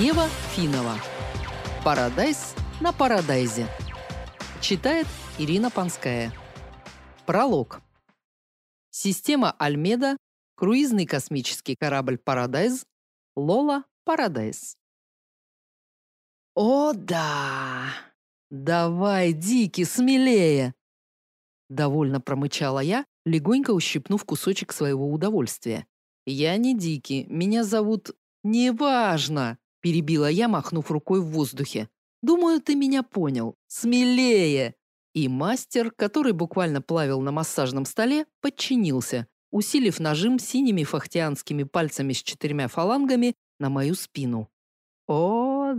Ева Финова. Парадайз на Парадайзе. Читает Ирина Панская. Пролог. Система Альмеда, круизный космический корабль Парадайз, Лола Парадайз. О да! Давай, Дики, смелее! Довольно промычала я, легонько ущипнув кусочек своего удовольствия. Я не Дики, меня зовут... Неважно, перебила я, махнув рукой в воздухе. Думаю, ты меня понял. Смелее! И мастер, который буквально плавил на массажном столе, подчинился, усилив нажим синими фахтианскими пальцами с 4 фалангами на мою спину. О,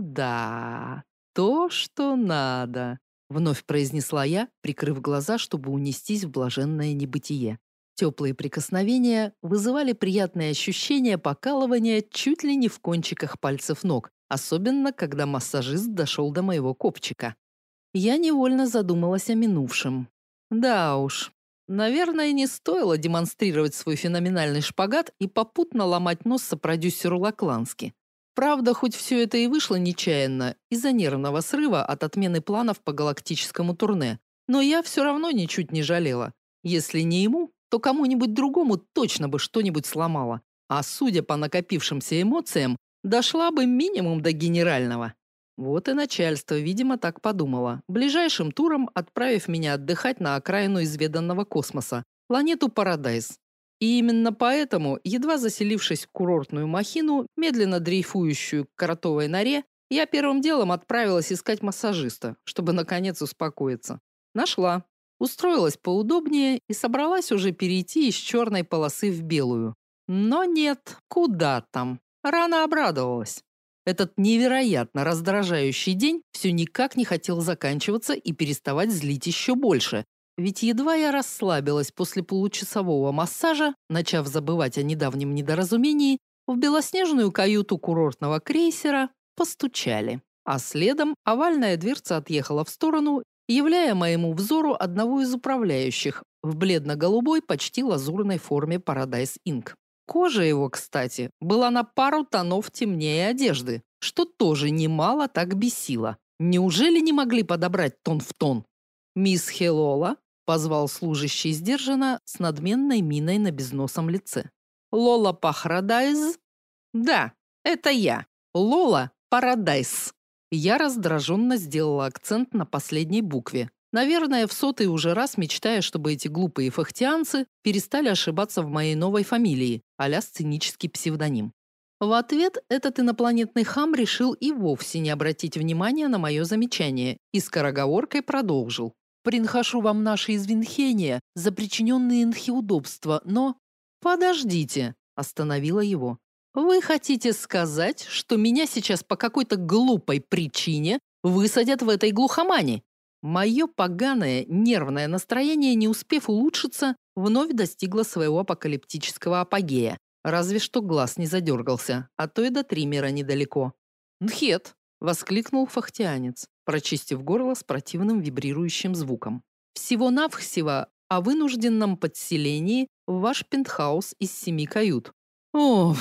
да, то, что надо, вновь произнесла я, прикрыв глаза, чтобы унестись в блаженное небытие. Теплые прикосновения вызывали приятные ощущения покалывания чуть ли не в кончиках пальцев ног, особенно когда массажист дошел до моего копчика. Я невольно задумалась о минувшем. Да уж, наверное, не стоило демонстрировать свой феноменальный шпагат и попутно ломать нос сопродюсеру Лаклански. Правда, хоть все это и вышло нечаянно, из-за нервного срыва от отмены планов по галактическому турне, но я все равно ничуть не жалела. Если не ему, то кому-нибудь другому точно бы что-нибудь сломала. А судя по накопившимся эмоциям, дошла бы минимум до генерального. Вот и начальство, видимо, так подумало, ближайшим туром отправив меня отдыхать на окраину изведанного космоса, планету Парадайз. И именно поэтому, едва заселившись в курортную махину, медленно дрейфующую к кротовой норе, я первым делом отправилась искать массажиста, чтобы наконец успокоиться. Нашла. Устроилась поудобнее и собралась уже перейти из черной полосы в белую. Но нет, куда там. Рано обрадовалась. Этот невероятно раздражающий день все никак не хотел заканчиваться и переставать злить еще больше. Ведь едва я расслабилась после получасового массажа, начав забывать о недавнем недоразумении, в белоснежную каюту курортного крейсера постучали. А следом овальная дверца отъехала в сторону, являя моему взору одного из управляющих в бледно-голубой, почти лазурной форме Paradise Inc. Кожа его, кстати, была на пару тонов темнее одежды, что тоже немало так бесило. Неужели не могли подобрать тон в тон? «Мисс Хелола», — позвал служащий сдержанно с надменной миной на безносом лице. «Лола Парадайз?» «Да, это я. Лола Парадайз». Я раздраженно сделала акцент на последней букве. Наверное, в 100-й уже раз мечтая, чтобы эти глупые фахтианцы перестали ошибаться в моей новой фамилии, а-ля сценический псевдоним. В ответ этот инопланетный хам решил и вовсе не обратить внимания на мое замечание и скороговоркой продолжил. «Приношу вам наши извинения за причиненные неудобства, но...» «Подождите», – остановила его. «Вы хотите сказать, что меня сейчас по какой-то глупой причине высадят в этой глухомане?» Мое поганое нервное настроение, не успев улучшиться, вновь достигло своего апокалиптического апогея. Разве что глаз не задергался, а то и до триммера недалеко. «Нхет!» – воскликнул фахтианец, прочистив горло с противным вибрирующим звуком. «Всего-навсего о вынужденном подселении в ваш пентхаус из 7 кают». «Ох,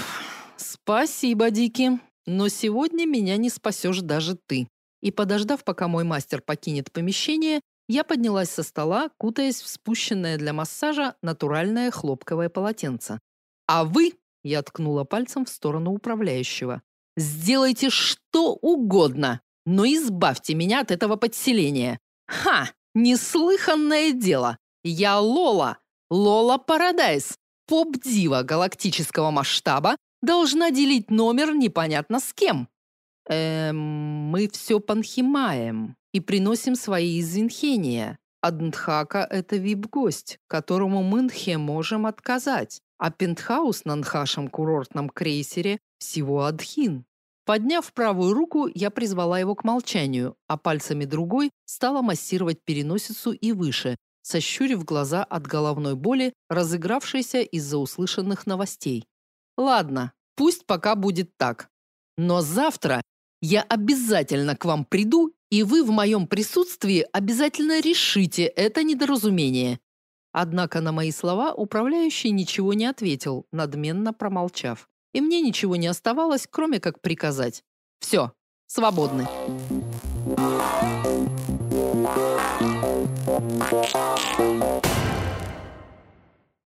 спасибо, Дики, но сегодня меня не спасешь даже ты». И, подождав, пока мой мастер покинет помещение, я поднялась со стола, кутаясь в спущенное для массажа натуральное хлопковое полотенце. «А вы», — я ткнула пальцем в сторону управляющего, «сделайте что угодно, но избавьте меня от этого подселения. Ха! Неслыханное дело! Я Лола, Лола Парадайз, поп-дива галактического масштаба, должна делить номер непонятно с кем». Мы все панхимаем и приносим свои извинения. Аднтхака – это вип-гость, которому мы нхе можем отказать, а пентхаус на нхашем курортном крейсере всего адхин». Подняв правую руку, я призвала его к молчанию, а пальцами другой стала массировать переносицу и выше, сощурив глаза от головной боли, разыгравшейся из-за услышанных новостей. «Ладно, пусть пока будет так. Но завтра я обязательно к вам приду, и вы в моем присутствии обязательно решите это недоразумение». Однако на мои слова управляющий ничего не ответил, надменно промолчав. И мне ничего не оставалось, кроме как приказать. Все, свободны.